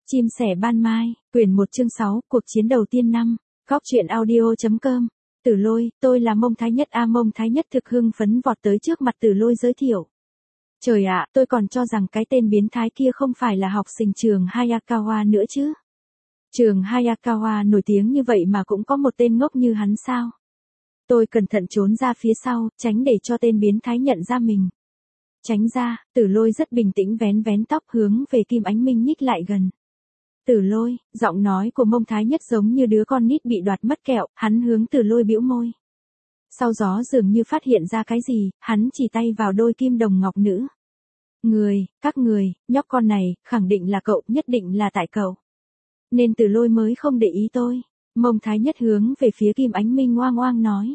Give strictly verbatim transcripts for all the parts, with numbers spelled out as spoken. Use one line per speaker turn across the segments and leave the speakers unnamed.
Chim sẻ ban mai, quyển một chương sáu, cuộc chiến đầu tiên năm, góc truyện audio chấm com. Tử Lôi, tôi là Mông Thái Nhất. A Mông Thái Nhất thực hưng phấn vọt tới trước mặt Tử Lôi giới thiệu. Trời ạ, tôi còn cho rằng cái tên biến thái kia không phải là học sinh trường Hayakawa nữa chứ. Trường Hayakawa nổi tiếng như vậy mà cũng có một tên ngốc như hắn sao? Tôi cẩn thận trốn ra phía sau, tránh để cho tên biến thái nhận ra mình. Tránh ra, Tử Lôi rất bình tĩnh vén vén tóc hướng về Kim Ánh Minh nhích lại gần. Tử Lôi, giọng nói của Mông Thái Nhất giống như đứa con nít bị đoạt mất kẹo, hắn hướng Tử Lôi bĩu môi. Sau gió dường như phát hiện ra cái gì, hắn chỉ tay vào đôi kim đồng ngọc nữ. Người, các người, nhóc con này, khẳng định là cậu, nhất định là tại cậu. Nên Tử Lôi mới không để ý tôi. Mông Thái Nhất hướng về phía Kim Ánh Minh oang oang nói.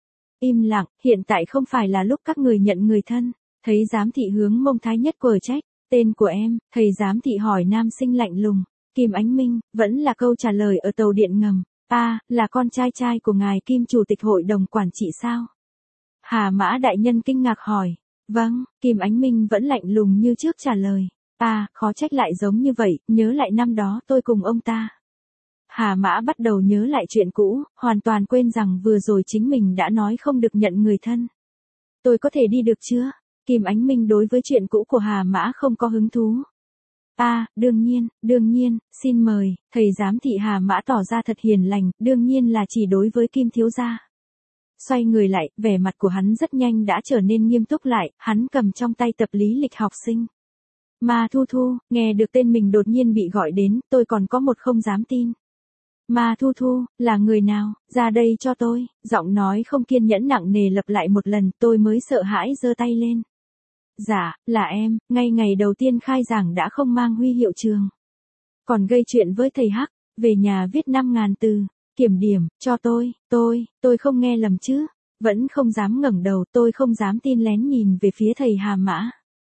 Im lặng, hiện tại không phải là lúc các người nhận người thân. Thấy giám thị hướng Mông Thái Nhất quở trách, tên của em, thầy giám thị hỏi nam sinh lạnh lùng. Kim Ánh Minh, vẫn là câu trả lời ở tàu điện ngầm. À, là con trai trai của ngài Kim chủ tịch hội đồng quản trị sao? Hà Mã đại nhân kinh ngạc hỏi. Vâng, Kim Ánh Minh vẫn lạnh lùng như trước trả lời. À, khó trách lại giống như vậy, nhớ lại năm đó tôi cùng ông ta. Hà Mã bắt đầu nhớ lại chuyện cũ, hoàn toàn quên rằng vừa rồi chính mình đã nói không được nhận người thân. Tôi có thể đi được chưa? Kim Ánh Minh đối với chuyện cũ của Hà Mã không có hứng thú. À, đương nhiên, đương nhiên, xin mời, thầy giám thị Hà Mã tỏ ra thật hiền lành, đương nhiên là chỉ đối với Kim thiếu gia. Xoay người lại, vẻ mặt của hắn rất nhanh đã trở nên nghiêm túc lại, hắn cầm trong tay tập lý lịch học sinh. Ma Thu Thu, nghe được tên mình đột nhiên bị gọi đến, tôi còn có một không dám tin. Ma Thu Thu, là người nào, ra đây cho tôi, giọng nói không kiên nhẫn nặng nề lặp lại một lần, tôi mới sợ hãi giơ tay lên. Dạ, là em, ngay ngày đầu tiên khai giảng đã không mang huy hiệu trường. Còn gây chuyện với thầy Hắc, về nhà viết năm ngàn từ, kiểm điểm, cho tôi, tôi, tôi không nghe lầm chứ, vẫn không dám ngẩng đầu, tôi không dám tin lén nhìn về phía thầy Hà Mã.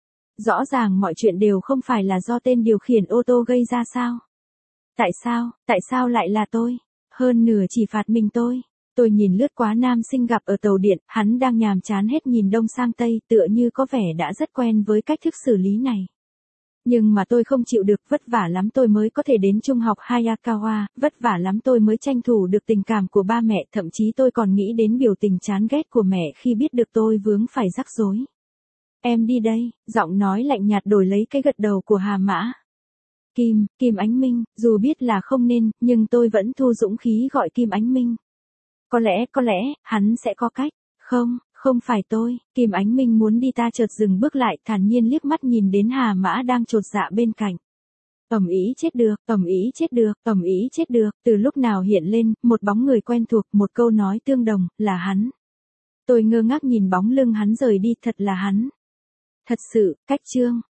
Rõ ràng mọi chuyện đều không phải là do tên điều khiển ô tô gây ra sao? Tại sao, tại sao lại là tôi? Hơn nửa chỉ phạt mình tôi. Tôi nhìn lướt qua nam sinh gặp ở tàu điện, hắn đang nhàm chán hết nhìn đông sang tây, tựa như có vẻ đã rất quen với cách thức xử lý này. Nhưng mà tôi không chịu được, vất vả lắm tôi mới có thể đến trung học Hayakawa, vất vả lắm tôi mới tranh thủ được tình cảm của ba mẹ, thậm chí tôi còn nghĩ đến biểu tình chán ghét của mẹ khi biết được tôi vướng phải rắc rối. Em đi đây, giọng nói lạnh nhạt đổi lấy cái gật đầu của Hà Mã. Kim, Kim Ánh Minh, dù biết là không nên, nhưng tôi vẫn thu dũng khí gọi Kim Ánh Minh. Có lẽ, có lẽ, hắn sẽ có cách. Không, không phải tôi. Kim Ánh Minh muốn đi ta chợt dừng bước lại, thản nhiên liếc mắt nhìn đến Hà Mã đang chột dạ bên cạnh. Ầm ĩ chết được, ầm ĩ chết được, ầm ĩ chết được, từ lúc nào hiện lên, một bóng người quen thuộc, một câu nói tương đồng, là hắn. Tôi ngơ ngác nhìn bóng lưng hắn rời đi, thật là hắn. Thật sự, cách chương.